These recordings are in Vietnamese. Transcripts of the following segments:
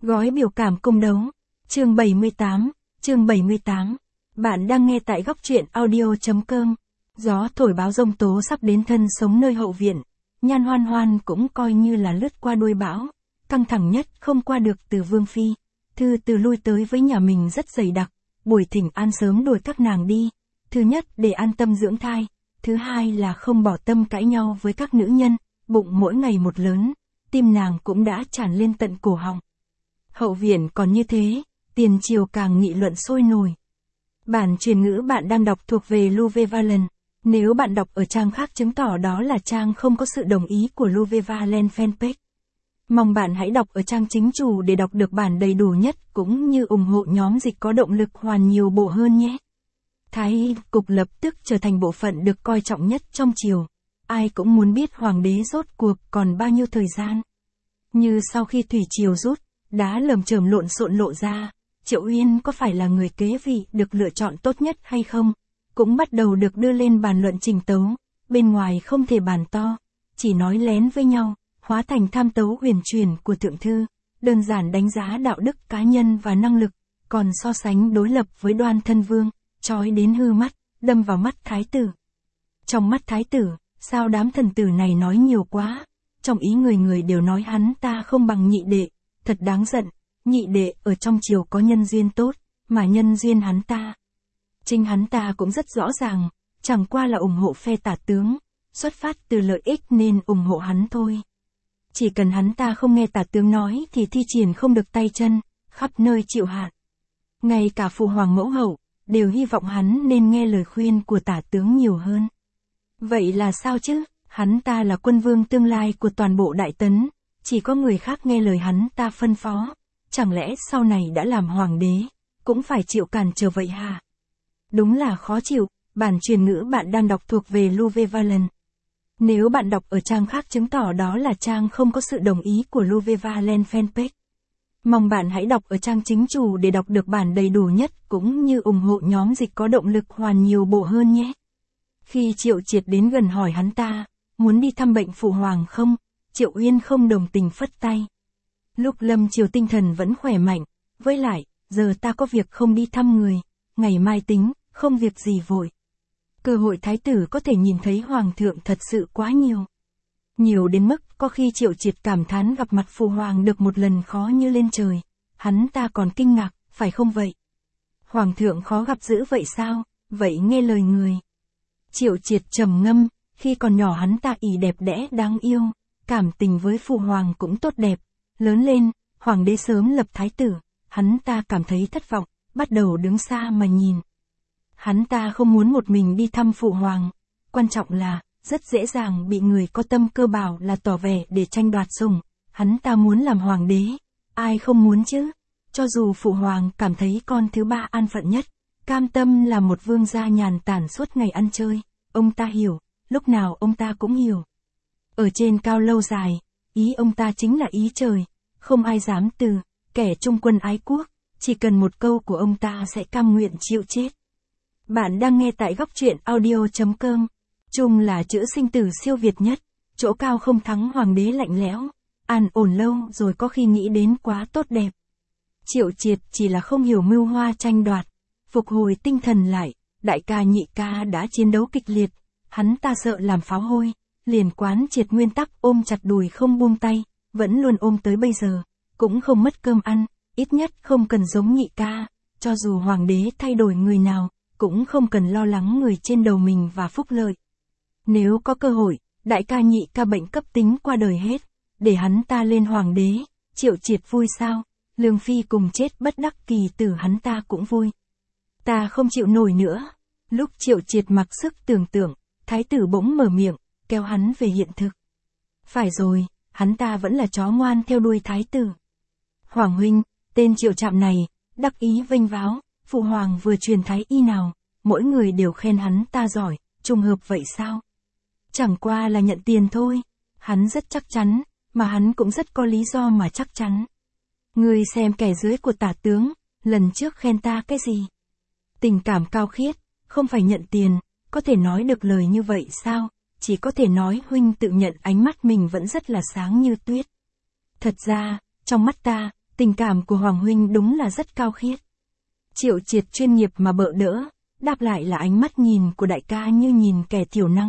Gói biểu cảm cung đấu. Chương 78. Bạn đang nghe tại góc truyện audio.com. Gió thổi báo giông tố sắp đến thân sống nơi hậu viện. Nhan Hoan Hoan cũng coi như là lướt qua đuôi bão. Căng thẳng nhất không qua được từ Vương Phi. Thư từ lui tới với nhà mình rất dày đặc. Buổi thỉnh an sớm đuổi các nàng đi. Thứ nhất để an tâm dưỡng thai. Thứ hai là không bỏ tâm cãi nhau với các nữ nhân. Bụng mỗi ngày một lớn. Tim nàng cũng đã tràn lên tận cổ họng. Hậu viện còn như thế, tiền triều càng nghị luận sôi nổi. Bản truyền ngữ bạn đang đọc thuộc về Louve Valen. Nếu bạn đọc ở trang khác chứng tỏ đó là trang không có sự đồng ý của Louve Valen fanpage. Mong bạn hãy đọc ở trang chính chủ để đọc được bản đầy đủ nhất cũng như ủng hộ nhóm dịch có động lực hoàn nhiều bộ hơn nhé. Thái cục lập tức trở thành bộ phận được coi trọng nhất trong triều. Ai cũng muốn biết hoàng đế rốt cuộc còn bao nhiêu thời gian. Như sau khi thủy triều rút, đá lởm chởm lộn xộn lộ ra, Triệu Uyên có phải là người kế vị được lựa chọn tốt nhất hay không, cũng bắt đầu được đưa lên bàn luận trình tấu, bên ngoài không thể bàn to, chỉ nói lén với nhau, hóa thành tham tấu huyền truyền của thượng thư, đơn giản đánh giá đạo đức cá nhân và năng lực, còn so sánh đối lập với Đoan Thân Vương, chói đến hư mắt, đâm vào mắt thái tử. Trong mắt thái tử, sao đám thần tử này nói nhiều quá, trong ý người người đều nói hắn ta không bằng nhị đệ. Thật đáng giận, nhị đệ ở trong triều có nhân duyên tốt, mà nhân duyên hắn ta. Chính hắn ta cũng rất rõ ràng, chẳng qua là ủng hộ phe tả tướng, xuất phát từ lợi ích nên ủng hộ hắn thôi. Chỉ cần hắn ta không nghe tả tướng nói thì thi triển không được tay chân, khắp nơi chịu hạn. Ngay cả phụ hoàng mẫu hậu, đều hy vọng hắn nên nghe lời khuyên của tả tướng nhiều hơn. Vậy là sao chứ, hắn ta là quân vương tương lai của toàn bộ Đại Tấn. Chỉ có người khác nghe lời hắn ta phân phó, chẳng lẽ sau này đã làm hoàng đế, cũng phải chịu cản trở vậy hả? Đúng là khó chịu, bản truyền ngữ bạn đang đọc thuộc về Louve Valen. Nếu bạn đọc ở trang khác chứng tỏ đó là trang không có sự đồng ý của Louve Valen fanpage. Mong bạn hãy đọc ở trang chính chủ để đọc được bản đầy đủ nhất cũng như ủng hộ nhóm dịch có động lực hoàn nhiều bộ hơn nhé. Khi Triệu Triệt đến gần hỏi hắn ta, muốn đi thăm bệnh phụ hoàng không? Triệu Uyên không đồng tình phất tay. Lúc lâm triều tinh thần vẫn khỏe mạnh, với lại, giờ ta có việc không đi thăm người, ngày mai tính, không việc gì vội. Cơ hội thái tử có thể nhìn thấy hoàng thượng thật sự quá nhiều. Nhiều đến mức có khi Triệu Triệt cảm thán gặp mặt phụ hoàng được một lần khó như lên trời, hắn ta còn kinh ngạc, phải không vậy? Hoàng thượng khó gặp dữ vậy sao, vậy nghe lời người. Triệu Triệt trầm ngâm, khi còn nhỏ hắn ta ỷ đẹp đẽ đáng yêu. Cảm tình với phụ hoàng cũng tốt đẹp, lớn lên, hoàng đế sớm lập thái tử, hắn ta cảm thấy thất vọng, bắt đầu đứng xa mà nhìn. Hắn ta không muốn một mình đi thăm phụ hoàng, quan trọng là, rất dễ dàng bị người có tâm cơ bảo là tỏ vẻ để tranh đoạt sủng, hắn ta muốn làm hoàng đế, ai không muốn chứ, cho dù phụ hoàng cảm thấy con thứ ba an phận nhất, cam tâm là một vương gia nhàn tản suốt ngày ăn chơi, ông ta hiểu, lúc nào ông ta cũng hiểu. Ở trên cao lâu dài, ý ông ta chính là ý trời, không ai dám từ, kẻ trung quân ái quốc, chỉ cần một câu của ông ta sẽ cam nguyện chịu chết. Bạn đang nghe tại góc truyện audio.com, Trung là chữ sinh tử siêu việt nhất, chỗ cao không thắng hoàng đế lạnh lẽo, an ổn lâu rồi có khi nghĩ đến quá tốt đẹp. Triệu Triệt chỉ là không hiểu mưu hoa tranh đoạt, phục hồi tinh thần lại, đại ca nhị ca đã chiến đấu kịch liệt, hắn ta sợ làm pháo hôi. Liền quán triệt nguyên tắc ôm chặt đùi không buông tay, vẫn luôn ôm tới bây giờ, cũng không mất cơm ăn, ít nhất không cần giống nhị ca, cho dù hoàng đế thay đổi người nào, cũng không cần lo lắng người trên đầu mình và phúc lợi. Nếu có cơ hội, đại ca nhị ca bệnh cấp tính qua đời hết, để hắn ta lên hoàng đế, Triệu Triệt vui sao, Lương Phi cùng chết bất đắc kỳ tử hắn ta cũng vui. Ta không chịu nổi nữa. Lúc Triệu Triệt mặc sức tưởng tượng, thái tử bỗng mở miệng, kéo hắn về hiện thực. Phải rồi, hắn ta vẫn là chó ngoan theo đuôi thái tử. Hoàng huynh, tên Triệu Trạm này, đắc ý vênh váo, phụ hoàng vừa truyền thái y nào, mỗi người đều khen hắn ta giỏi, trùng hợp vậy sao? Chẳng qua là nhận tiền thôi, hắn rất chắc chắn, mà hắn cũng rất có lý do mà chắc chắn. Ngươi xem kẻ dưới của tả tướng, lần trước khen ta cái gì? Tình cảm cao khiết, không phải nhận tiền, có thể nói được lời như vậy sao? Chỉ có thể nói huynh tự nhận ánh mắt mình vẫn rất là sáng như tuyết. Thật ra, trong mắt ta, Tình cảm của Hoàng huynh đúng là rất cao khiết. Triệu Triệt chuyên nghiệp mà bợ đỡ, đáp lại là ánh mắt nhìn của đại ca như nhìn kẻ thiểu năng.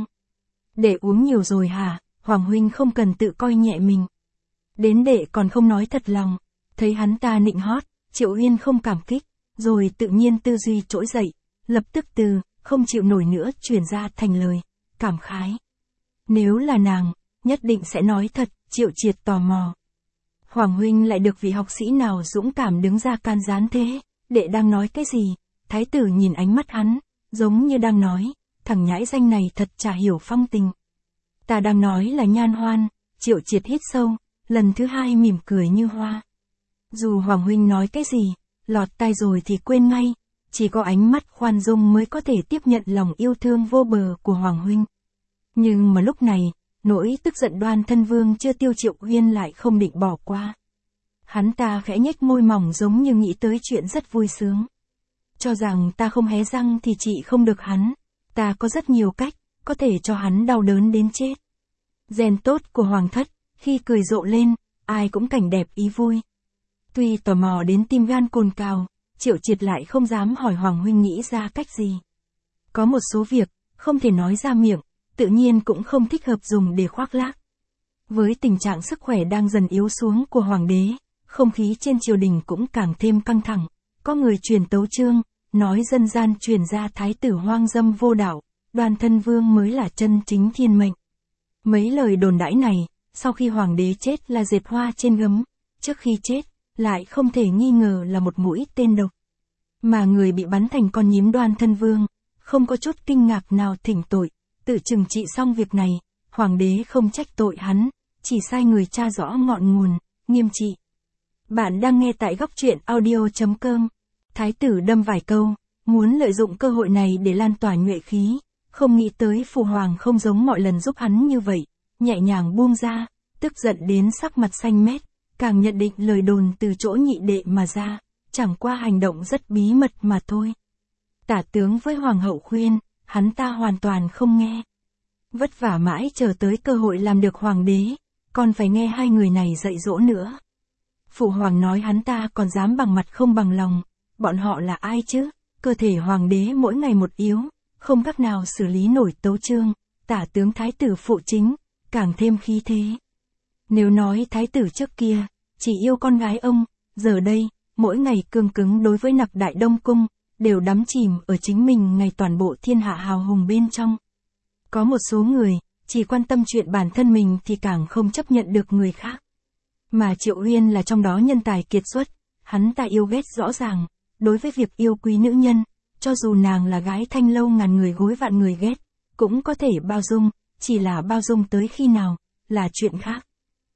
Đệ uống nhiều rồi hả, Hoàng huynh không cần tự coi nhẹ mình. Đến đệ còn không nói thật lòng, thấy hắn ta nịnh hót, Triệu Uyên không cảm kích, rồi tự nhiên tư duy trỗi dậy, lập tức từ, không chịu nổi nữa chuyển ra thành lời, cảm khái. Nếu là nàng, nhất định sẽ nói thật, Triệu Triệt tò mò. Hoàng huynh lại được vị học sĩ nào dũng cảm đứng ra can gián thế, đệ đang nói cái gì? Thái tử nhìn ánh mắt hắn, giống như đang nói, thằng nhãi danh này thật chả hiểu phong tình. Ta đang nói là Nhan Hoan, Triệu Triệt hít sâu, lần thứ hai mỉm cười như hoa. Dù Hoàng huynh nói cái gì, lọt tai rồi thì quên ngay, chỉ có ánh mắt khoan dung mới có thể tiếp nhận lòng yêu thương vô bờ của Hoàng huynh. Nhưng mà lúc này, nỗi tức giận Đoan Thân Vương chưa tiêu, Triệu Uyên lại không định bỏ qua. Hắn ta khẽ nhếch môi mỏng giống như nghĩ tới chuyện rất vui sướng. Cho rằng ta không hé răng thì trị không được hắn, ta có rất nhiều cách, có thể cho hắn đau đớn đến chết. Gen tốt của Hoàng thất, khi cười rộ lên, ai cũng cảnh đẹp ý vui. Tuy tò mò đến tim gan cồn cào, Triệu Triệt lại không dám hỏi Hoàng huynh nghĩ ra cách gì. Có một số việc, không thể nói ra miệng, tự nhiên cũng không thích hợp dùng để khoác lác. Với tình trạng sức khỏe đang dần yếu xuống của Hoàng đế, không khí trên triều đình cũng càng thêm căng thẳng. Có người truyền tấu chương, nói dân gian truyền ra thái tử hoang dâm vô đạo, Đoan Thân Vương mới là chân chính thiên mệnh. Mấy lời đồn đãi này, sau khi Hoàng đế chết là dệt hoa trên gấm, trước khi chết, lại không thể nghi ngờ là một mũi tên độc. Mà người bị bắn thành con nhím Đoan Thân Vương, không có chút kinh ngạc nào thỉnh tội, tự trừng trị xong việc này, Hoàng đế không trách tội hắn, chỉ sai người tra rõ ngọn nguồn, nghiêm trị. Bạn đang nghe tại góc truyện audio.com. Thái tử đâm vài câu, muốn lợi dụng cơ hội này để lan tỏa nhuệ khí, không nghĩ tới Phụ Hoàng không giống mọi lần giúp hắn như vậy, nhẹ nhàng buông ra, tức giận đến sắc mặt xanh mét, càng nhận định lời đồn từ chỗ nhị đệ mà ra, chẳng qua hành động rất bí mật mà thôi. Tả tướng với Hoàng hậu khuyên, hắn ta hoàn toàn không nghe. Vất vả mãi chờ tới cơ hội làm được Hoàng đế, còn phải nghe hai người này dạy dỗ nữa. Phụ Hoàng nói hắn ta còn dám bằng mặt không bằng lòng, bọn họ là ai chứ? Cơ thể Hoàng đế mỗi ngày một yếu, không cách nào xử lý nổi tấu chương, tả tướng thái tử phụ chính, càng thêm khí thế. Nếu nói thái tử trước kia, chỉ yêu con gái ông, giờ đây, mỗi ngày cương cứng đối với nặc Đại Đông Cung, đều đắm chìm ở chính mình ngày toàn bộ thiên hạ hào hùng bên trong. Có một số người, chỉ quan tâm chuyện bản thân mình thì càng không chấp nhận được người khác. Mà Triệu Uyên là trong đó nhân tài kiệt xuất, hắn ta yêu ghét rõ ràng, đối với việc yêu quý nữ nhân, cho dù nàng là gái thanh lâu ngàn người gối vạn người ghét, cũng có thể bao dung, chỉ là bao dung tới khi nào, là chuyện khác.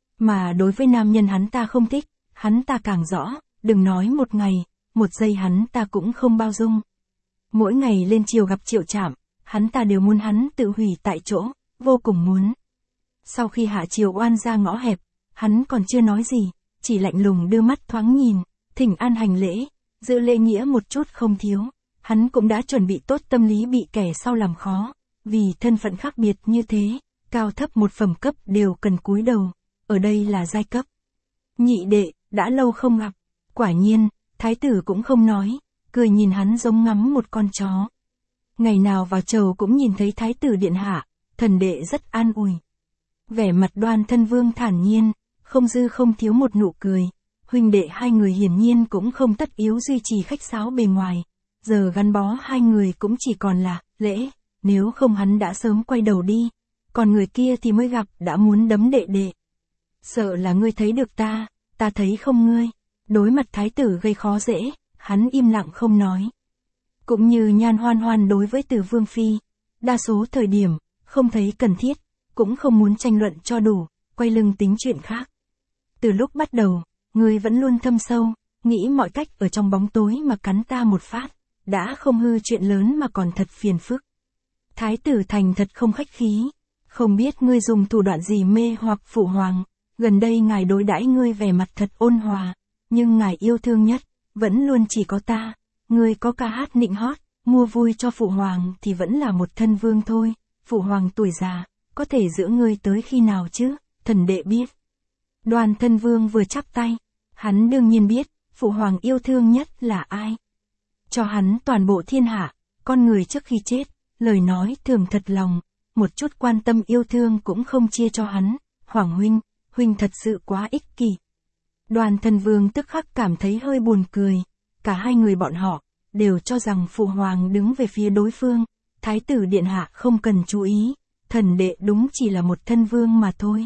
Mà đối với nam nhân hắn ta không thích, hắn ta càng rõ, đừng nói một ngày, một giây hắn ta cũng không bao dung. Mỗi ngày lên triều gặp Triệu Trạm, hắn ta đều muốn hắn tự hủy tại chỗ, vô cùng muốn. Sau khi hạ triều oan ra ngõ hẹp, hắn còn chưa nói gì, chỉ lạnh lùng đưa mắt thoáng nhìn, thỉnh an hành lễ, giữ lễ nghĩa một chút không thiếu. Hắn cũng đã chuẩn bị tốt tâm lý bị kẻ sau làm khó, vì thân phận khác biệt như thế, cao thấp một phẩm cấp đều cần cúi đầu, ở đây là giai cấp. Nhị đệ, đã lâu không gặp, quả nhiên, thái tử cũng không nói, cười nhìn hắn giống ngắm một con chó. Ngày nào vào chầu cũng nhìn thấy thái tử điện hạ, thần đệ rất an ủi. Vẻ mặt Đoan Thân Vương thản nhiên, không dư không thiếu một nụ cười, huynh đệ hai người hiển nhiên cũng không tất yếu duy trì khách sáo bề ngoài. Giờ gắn bó hai người cũng chỉ còn là lễ, nếu không hắn đã sớm quay đầu đi, còn người kia thì mới gặp đã muốn đấm đệ đệ. Sợ là ngươi thấy được ta thấy không ngươi. Đối mặt thái tử gây khó dễ, hắn im lặng không nói. Cũng như Nhan Hoan Hoan đối với Từ Vương Phi, đa số thời điểm, không thấy cần thiết, cũng không muốn tranh luận cho đủ, quay lưng tính chuyện khác. Từ lúc bắt đầu, ngươi vẫn luôn thâm sâu, nghĩ mọi cách ở trong bóng tối mà cắn ta một phát. Đã không hư chuyện lớn mà còn thật phiền phức. Thái tử thành thật không khách khí, không biết ngươi dùng thủ đoạn gì mê hoặc Phụ Hoàng, gần đây ngài đối đãi ngươi vẻ mặt thật ôn hòa, nhưng ngài yêu thương nhất, vẫn luôn chỉ có ta, ngươi có ca hát nịnh hót, mua vui cho Phụ Hoàng thì vẫn là một thân vương thôi, Phụ Hoàng tuổi già, có thể giữ ngươi tới khi nào chứ, thần đệ biết. Đoan Thân Vương vừa chắp tay, Hắn đương nhiên biết, phụ hoàng yêu thương nhất là ai. Cho hắn toàn bộ thiên hạ, con người trước khi chết, lời nói thường thật lòng, một chút quan tâm yêu thương cũng không chia cho hắn. Hoàng huynh thật sự quá ích kỷ. Đoàn Thân Vương tức khắc cảm thấy hơi buồn cười, cả hai người bọn họ, đều cho rằng phụ hoàng đứng về phía đối phương, thái tử điện hạ không cần chú ý, thần đệ đúng chỉ là một thân vương mà thôi.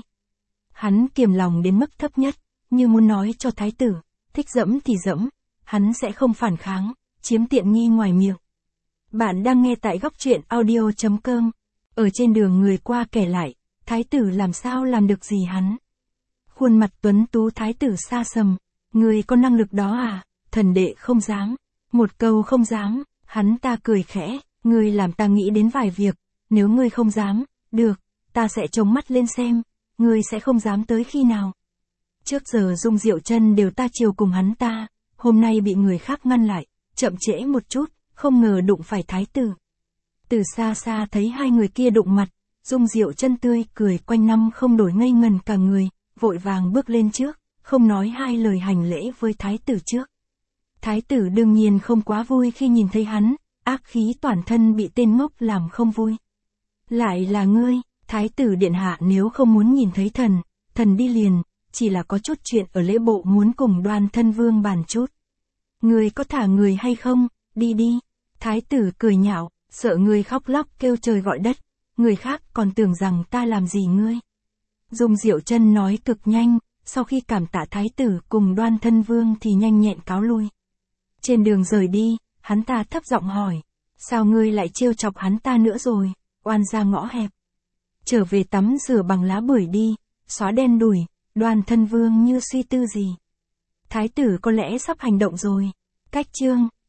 Hắn kiềm lòng đến mức thấp nhất, như muốn nói cho thái tử, thích dẫm thì dẫm, hắn sẽ không phản kháng, chiếm tiện nghi ngoài miệng. Bạn đang nghe tại góc truyện audio.com, ở trên đường người qua kể lại, thái tử làm sao làm được gì hắn. Khuôn mặt tuấn tú thái tử xa sầm, ngươi có năng lực đó à, thần đệ không dám, một câu không dám, hắn ta cười khẽ, ngươi làm ta nghĩ đến vài việc, nếu ngươi không dám, được, ta sẽ trông mắt lên xem, ngươi sẽ không dám tới khi nào. Trước giờ Dung Diệu Chân đều ta chiều cùng hắn ta, hôm nay bị người khác ngăn lại, chậm trễ một chút, không ngờ đụng phải thái tử. Từ xa xa thấy hai người kia đụng mặt, Dung Diệu Chân tươi cười quanh năm không đổi ngây ngần cả người, vội vàng bước lên trước, không nói hai lời hành lễ với thái tử trước. Thái tử đương nhiên không quá vui khi nhìn thấy hắn, ác khí toàn thân bị tên ngốc làm không vui. Lại là ngươi, thái tử điện hạ nếu không muốn nhìn thấy thần đi liền, chỉ là có chút chuyện ở lễ bộ muốn cùng Đoàn Thân Vương bàn chút. Ngươi có thả người hay không, đi đi. Thái tử cười nhạo, sợ ngươi khóc lóc kêu trời gọi đất, người khác còn tưởng rằng ta làm gì ngươi. Dung Diệu Chân nói cực nhanh, sau khi cảm tạ thái tử cùng Đoàn Thân Vương thì nhanh nhẹn cáo lui. Trên đường rời đi, hắn ta thấp giọng hỏi, sao ngươi lại trêu chọc hắn ta nữa rồi, oan ra ngõ hẹp. Trở về tắm rửa bằng lá bưởi đi, xóa đen đủi. Đoàn Thân Vương như suy tư gì. Thái tử có lẽ sắp hành động rồi. Cách chương